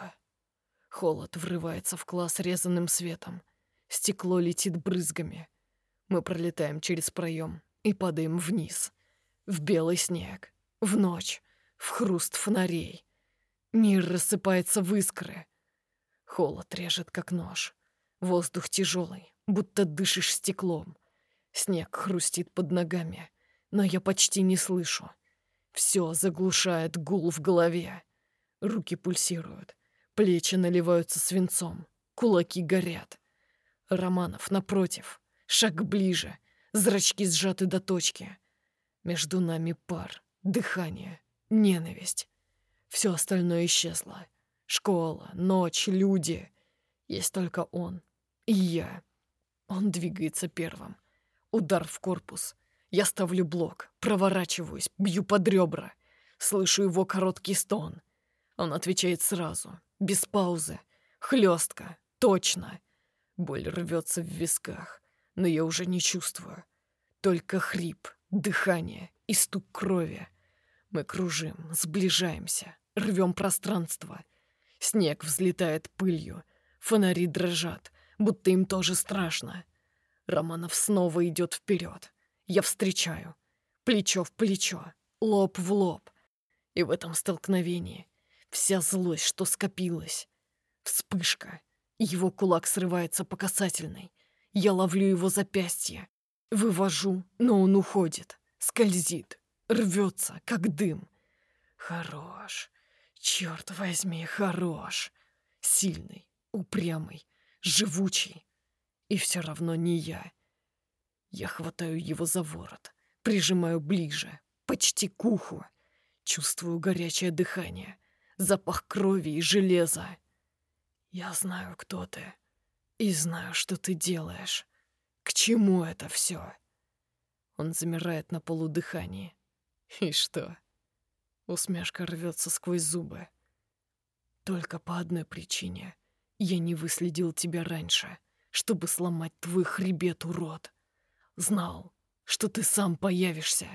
Холод врывается в класс резаным светом. Стекло летит брызгами. Мы пролетаем через проем и падаем вниз. В белый снег, в ночь, в хруст фонарей. Мир рассыпается в искры. Холод режет, как нож. Воздух тяжелый, будто дышишь стеклом. Снег хрустит под ногами. но я почти не слышу. Все заглушает гул в голове. Руки пульсируют, плечи наливаются свинцом, кулаки горят. Романов, напротив, шаг ближе, зрачки сжаты до точки. Между нами пар, дыхание, ненависть. Все остальное исчезло. Школа, ночь, люди. Есть только он и я. Он двигается первым. Удар в корпус. Я ставлю блок, проворачиваюсь, бью под ребра. Слышу его короткий стон. Он отвечает сразу, без паузы, хлестко, точно. Боль рвется в висках, но я уже не чувствую. Только хрип, дыхание и стук крови. Мы кружим, сближаемся, рвем пространство. Снег взлетает пылью, фонари дрожат, будто им тоже страшно. Романов снова идет вперед. Я встречаю. Плечо в плечо, лоб в лоб. И в этом столкновении вся злость, что скопилась. Вспышка. Его кулак срывается по касательной. Я ловлю его запястье. Вывожу, но он уходит. Скользит. Рвется, как дым. Хорош. Черт возьми, хорош. Сильный, упрямый, живучий. И все равно не я. Я хватаю его за ворот, прижимаю ближе, почти к уху. Чувствую горячее дыхание, запах крови и железа. Я знаю, кто ты, и знаю, что ты делаешь. К чему это все? Он замирает на полудыхании. И что? Усмешка рвется сквозь зубы. Только по одной причине. Я не выследил тебя раньше, чтобы сломать твой хребет, урод. Знал, что ты сам появишься.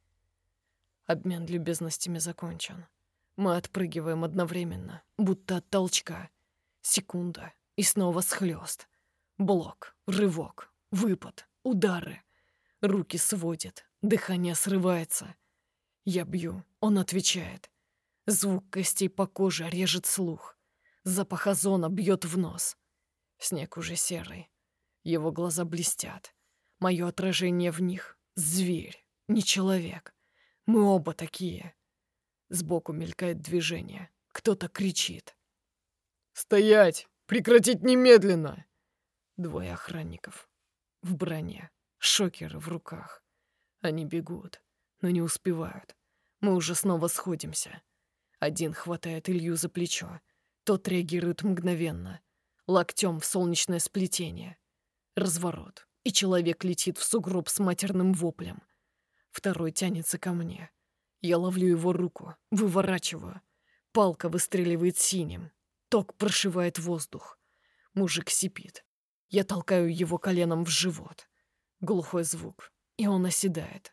Обмен любезностями закончен. Мы отпрыгиваем одновременно, будто от толчка. Секунда, и снова схлёст. Блок, рывок, выпад, удары. Руки сводит, дыхание срывается. Я бью, он отвечает. Звук костей по коже режет слух. Запах озона бьет в нос. Снег уже серый. Его глаза блестят. Мое отражение в них — зверь, не человек. Мы оба такие. Сбоку мелькает движение. Кто-то кричит. «Стоять! Прекратить немедленно!» Двое охранников. В броне. Шокеры в руках. Они бегут, но не успевают. Мы уже снова сходимся. Один хватает Илью за плечо. Тот реагирует мгновенно. Локтем в солнечное сплетение. Разворот. И человек летит в сугроб с матерным воплем. Второй тянется ко мне. Я ловлю его руку, выворачиваю. Палка выстреливает синим. Ток прошивает воздух. Мужик сипит. Я толкаю его коленом в живот. Глухой звук, и он оседает.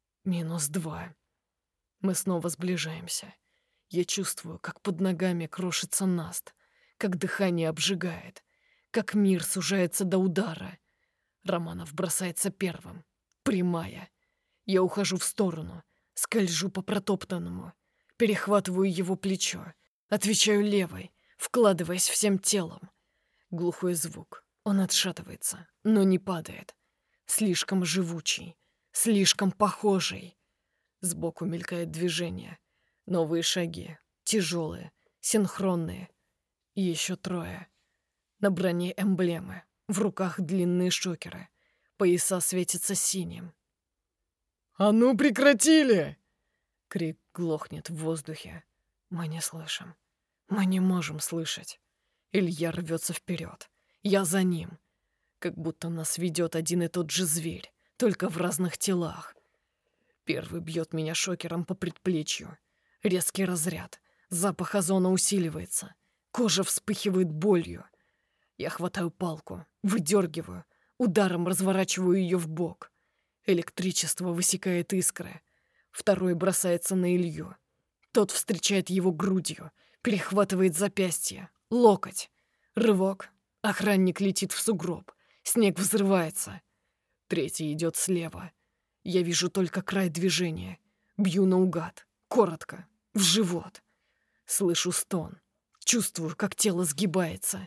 -2. Мы снова сближаемся. Я чувствую, как под ногами крошится наст, как дыхание обжигает, как мир сужается до удара. Романов бросается первым. Прямая. Я ухожу в сторону, скольжу по протоптанному, перехватываю его плечо, отвечаю левой, вкладываясь всем телом. Глухой звук. Он отшатывается, но не падает. Слишком живучий, слишком похожий. Сбоку мелькает движение. Новые шаги. Тяжелые, синхронные. И еще трое. На броне эмблемы. В руках длинные шокеры. Пояса светятся синим. «А ну прекратили!» Крик глохнет в воздухе. Мы не слышим. Мы не можем слышать. Илья рвется вперед. Я за ним. Как будто нас ведет один и тот же зверь, только в разных телах. Первый бьет меня шокером по предплечью. Резкий разряд. Запах озона усиливается. Кожа вспыхивает болью. Я хватаю палку, выдергиваю, ударом разворачиваю ее в бок. Электричество высекает искры. Второй бросается на Илью. Тот встречает его грудью, перехватывает запястье, локоть. Рывок. Охранник летит в сугроб. Снег взрывается. Третий идет слева. Я вижу только край движения. Бью наугад. Коротко. В живот. Слышу стон. Чувствую, как тело сгибается.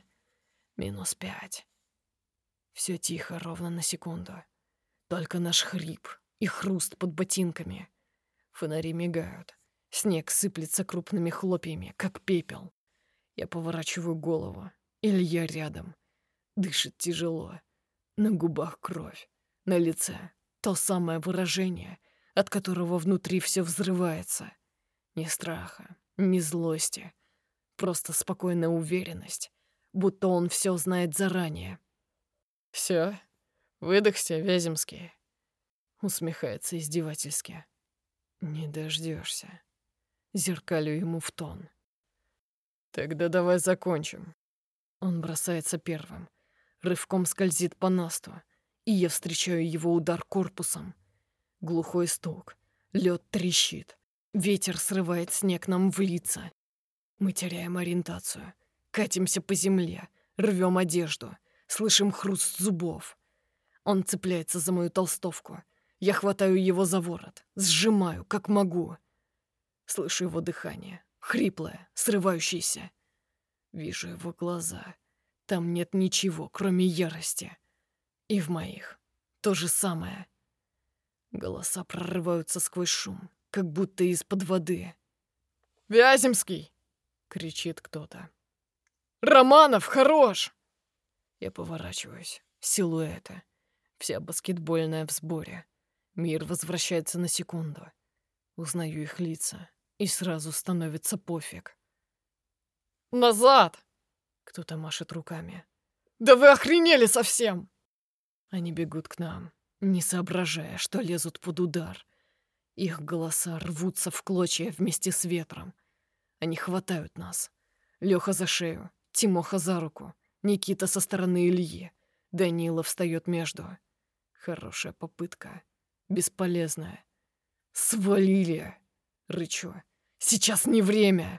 -5. Все тихо, ровно на секунду. Только наш хрип, и хруст под ботинками. Фонари мигают. Снег сыплется крупными хлопьями, как пепел. Я поворачиваю голову. Илья рядом. Дышит тяжело. На губах кровь. На лице то самое выражение, от которого внутри все взрывается. Ни страха, ни злости. Просто спокойная уверенность, будто он все знает заранее. «Все, выдохся, Вяземский», — усмехается издевательски. «Не дождешься. Зеркалю ему в тон. «Тогда давай закончим». Он бросается первым, рывком скользит по насту, и я встречаю его удар корпусом. Глухой стук, лед трещит, ветер срывает снег нам в лица. Мы теряем ориентацию, катимся по земле, рвем одежду, слышим хруст зубов. Он цепляется за мою толстовку. Я хватаю его за ворот, сжимаю, как могу. Слышу его дыхание, хриплое, срывающееся. Вижу его глаза. Там нет ничего, кроме ярости. И в моих то же самое. Голоса прорываются сквозь шум, как будто из-под воды. «Вяземский!» — кричит кто-то. «Романов, хорош!» Я поворачиваюсь. Силуэты. Вся баскетбольная в сборе. Мир возвращается на секунду. Узнаю их лица, и сразу становится пофиг. «Назад!» — кто-то машет руками. «Да вы охренели совсем!» Они бегут к нам, не соображая, что лезут под удар. Их голоса рвутся в клочья вместе с ветром. Они хватают нас. Лёха за шею, Тимоха за руку, Никита со стороны Ильи. Данила встает между. Хорошая попытка. Бесполезная. «Свалили!» — рычу. «Сейчас не время!»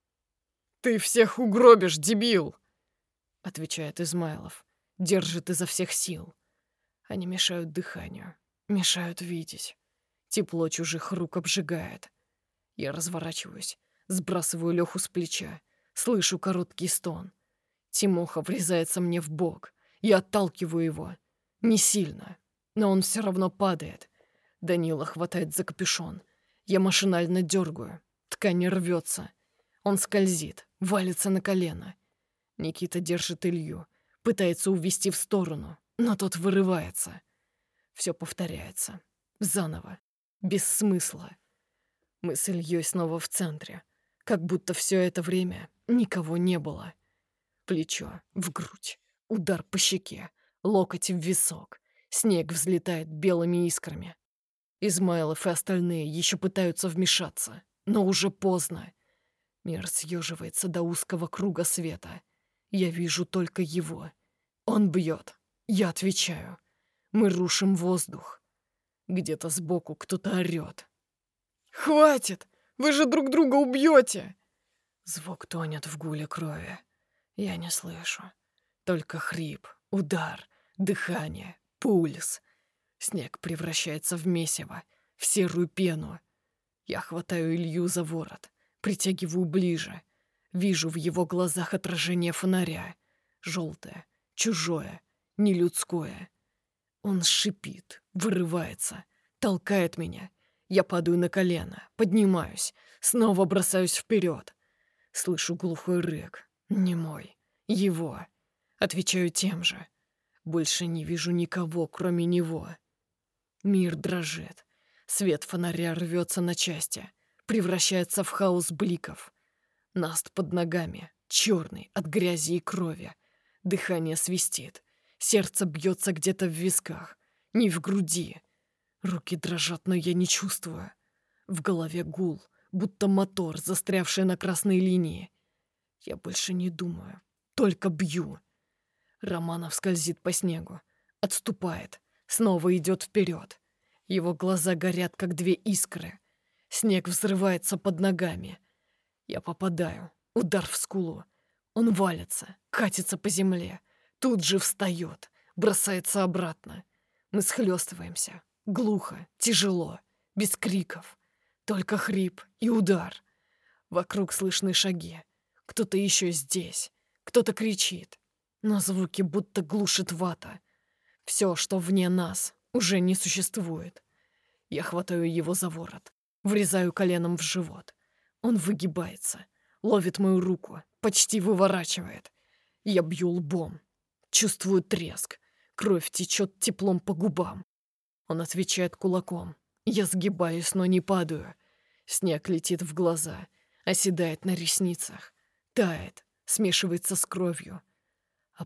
«Ты всех угробишь, дебил!» — отвечает Измайлов. Держит изо всех сил. Они мешают дыханию, мешают видеть. Тепло чужих рук обжигает. Я разворачиваюсь, сбрасываю Лёху с плеча. Слышу короткий стон. Тимоха врезается мне в бок. Я отталкиваю его. Не сильно, но он все равно падает. Данила хватает за капюшон. Я машинально дергаю. Ткань рвется. Он скользит, валится на колено. Никита держит Илью, пытается увести в сторону, но тот вырывается. Все повторяется. Заново. Без смысла. Мы с Ильей снова в центре. Как будто все это время никого не было. Плечо в грудь. Удар по щеке. Локоть в висок. Снег взлетает белыми искрами. Измайлов и остальные еще пытаются вмешаться, но уже поздно. Мир съеживается до узкого круга света. Я вижу только его. Он бьет. Я отвечаю. Мы рушим воздух. Где-то сбоку кто-то орёт. «Хватит! Вы же друг друга убьете!» Звук тонет в гуле крови. Я не слышу. Только хрип, удар, дыхание, пульс. Снег превращается в месиво, в серую пену. Я хватаю Илью за ворот, притягиваю ближе. Вижу в его глазах отражение фонаря. Желтое, чужое, нелюдское. Он шипит, вырывается, толкает меня. Я падаю на колено, поднимаюсь, снова бросаюсь вперед. Слышу глухой рык. Не мой, его. Отвечаю тем же. Больше не вижу никого, кроме него. Мир дрожит. Свет фонаря рвется на части, превращается в хаос бликов. Наст под ногами, черный от грязи и крови. Дыхание свистит. Сердце бьется где-то в висках, не в груди. Руки дрожат, но я не чувствую. В голове гул, будто мотор, застрявший на красной линии. Я больше не думаю, только бью. Романов скользит по снегу, отступает, снова идет вперед. Его глаза горят, как две искры. Снег взрывается под ногами. Я попадаю, удар в скулу. Он валится, катится по земле, тут же встает, бросается обратно. Мы схлестываемся, глухо, тяжело, без криков. Только хрип и удар. Вокруг слышны шаги. Кто-то еще здесь, кто-то кричит. Но звуки будто глушит вата. Все, что вне нас, уже не существует. Я хватаю его за ворот, врезаю коленом в живот. Он выгибается, ловит мою руку, почти выворачивает. Я бью лбом, чувствую треск, кровь течет теплом по губам. Он отвечает кулаком. Я сгибаюсь, но не падаю. Снег летит в глаза, оседает на ресницах, тает, смешивается с кровью. А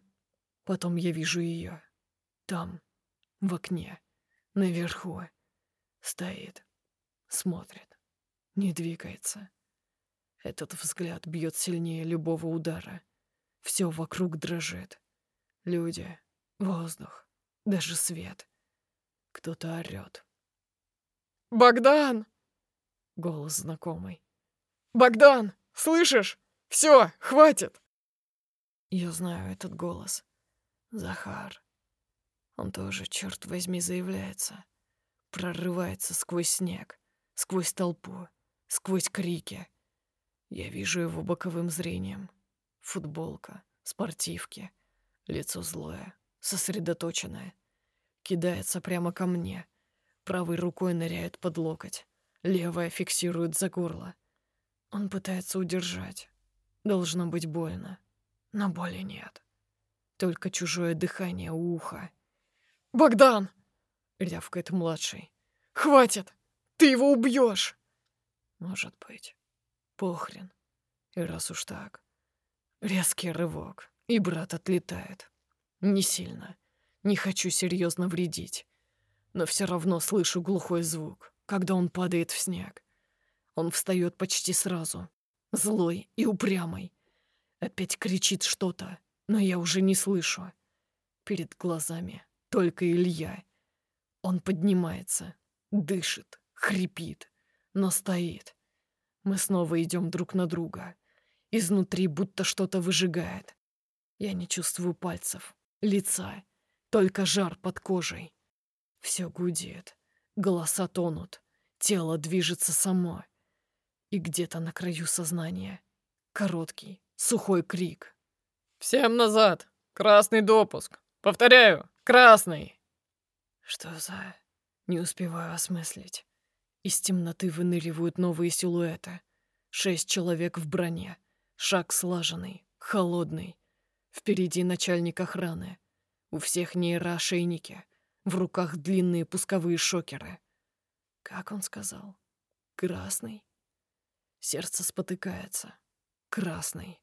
потом я вижу ее. Там, в окне, наверху. Стоит, смотрит, не двигается. Этот взгляд бьет сильнее любого удара. Все вокруг дрожит. Люди, воздух, даже свет. Кто-то орёт. «Богдан!» Голос знакомый. «Богдан, слышишь? Все, хватит!» Я знаю этот голос. Захар. Он тоже, черт возьми, заявляется. Прорывается сквозь снег, сквозь толпу, сквозь крики. Я вижу его боковым зрением. Футболка, спортивки, лицо злое, сосредоточенное. Кидается прямо ко мне. Правой рукой ныряет под локоть, левая фиксирует за горло. Он пытается удержать. Должно быть больно, но боли нет. Только чужое дыхание у уха. «Богдан!» — рявкает младший. «Хватит! Ты его убьешь!» Может быть. Похрен. И раз уж так. Резкий рывок, и брат отлетает. Не сильно. Не хочу серьезно вредить. Но все равно слышу глухой звук, когда он падает в снег. Он встает почти сразу. Злой и упрямый. Опять кричит что-то, но я уже не слышу. Перед глазами только Илья. Он поднимается, дышит, хрипит, но стоит. Мы снова идем друг на друга. Изнутри будто что-то выжигает. Я не чувствую пальцев, лица, только жар под кожей. Все гудит, голоса тонут, тело движется само. И где-то на краю сознания короткий, сухой крик. «Всем назад! Красный допуск! Повторяю, красный!» Что за... Не успеваю осмыслить. Из темноты выныривают новые силуэты. 6 человек в броне. Шаг слаженный, холодный. Впереди начальник охраны. У всех нейроошейники. В руках длинные пусковые шокеры. Как он сказал? Красный? Сердце спотыкается. Красный.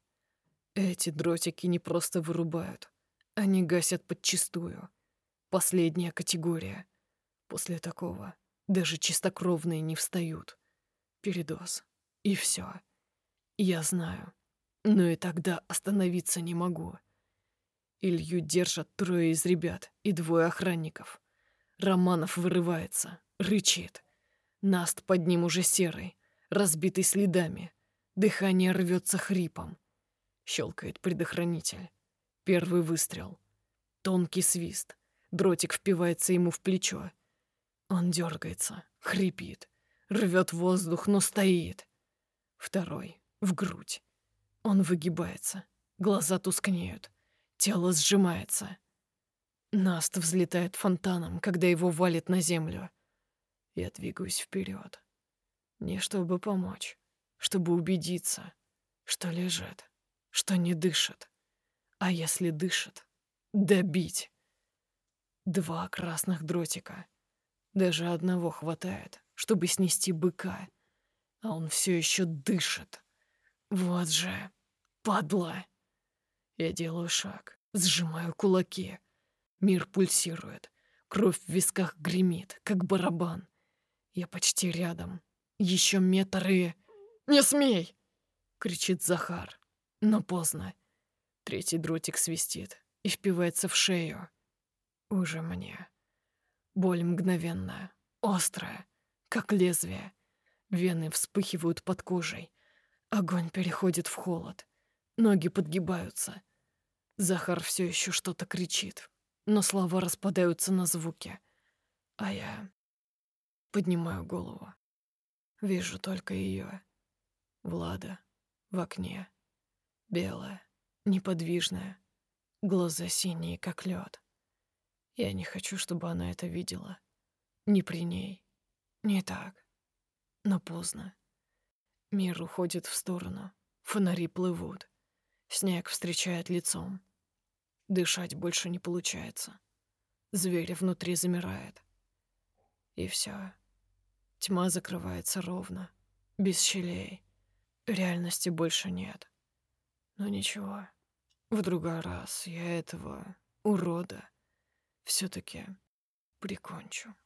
Эти дротики не просто вырубают. Они гасят подчистую. Последняя категория. После такого даже чистокровные не встают. Передоз. И все. Я знаю. Но и тогда остановиться не могу. Илью держат 3 из ребят и 2 охранников. Романов вырывается, рычит. Наст под ним уже серый, разбитый следами. Дыхание рвется хрипом. Щелкает предохранитель. Первый выстрел. Тонкий свист. Дротик впивается ему в плечо. Он дергается, хрипит, рвет воздух, но стоит. Второй — в грудь. Он выгибается, глаза тускнеют, тело сжимается. Наст взлетает фонтаном, когда его валит на землю. Я двигаюсь вперед. Не чтобы помочь, чтобы убедиться, что лежит, что не дышит. А если дышит, добить. 2 красных дротика. Даже одного хватает, чтобы снести быка. А он все еще дышит. Вот же, падла. Я делаю шаг, сжимаю кулаки. Мир пульсирует. Кровь в висках гремит, как барабан. Я почти рядом. Еще метр и... «Не смей!» — кричит Захар. Но поздно. 3-й дротик свистит и впивается в шею. Уже мне. Боль мгновенная, острая, как лезвие. Вены вспыхивают под кожей. Огонь переходит в холод. Ноги подгибаются. Захар все еще что-то кричит, но слова распадаются на звуки. А я поднимаю голову. Вижу только ее. Влада в окне. Белая, неподвижная. Глаза синие, как лед. Я не хочу, чтобы она это видела. Ни при ней, Не так, но поздно. Мир уходит в сторону, фонари плывут, снег встречает лицом. Дышать больше не получается. Зверь внутри замирает. И все. Тьма закрывается ровно, без щелей. Реальности больше нет. Но ничего, в другой раз я этого урода все-таки прикончу.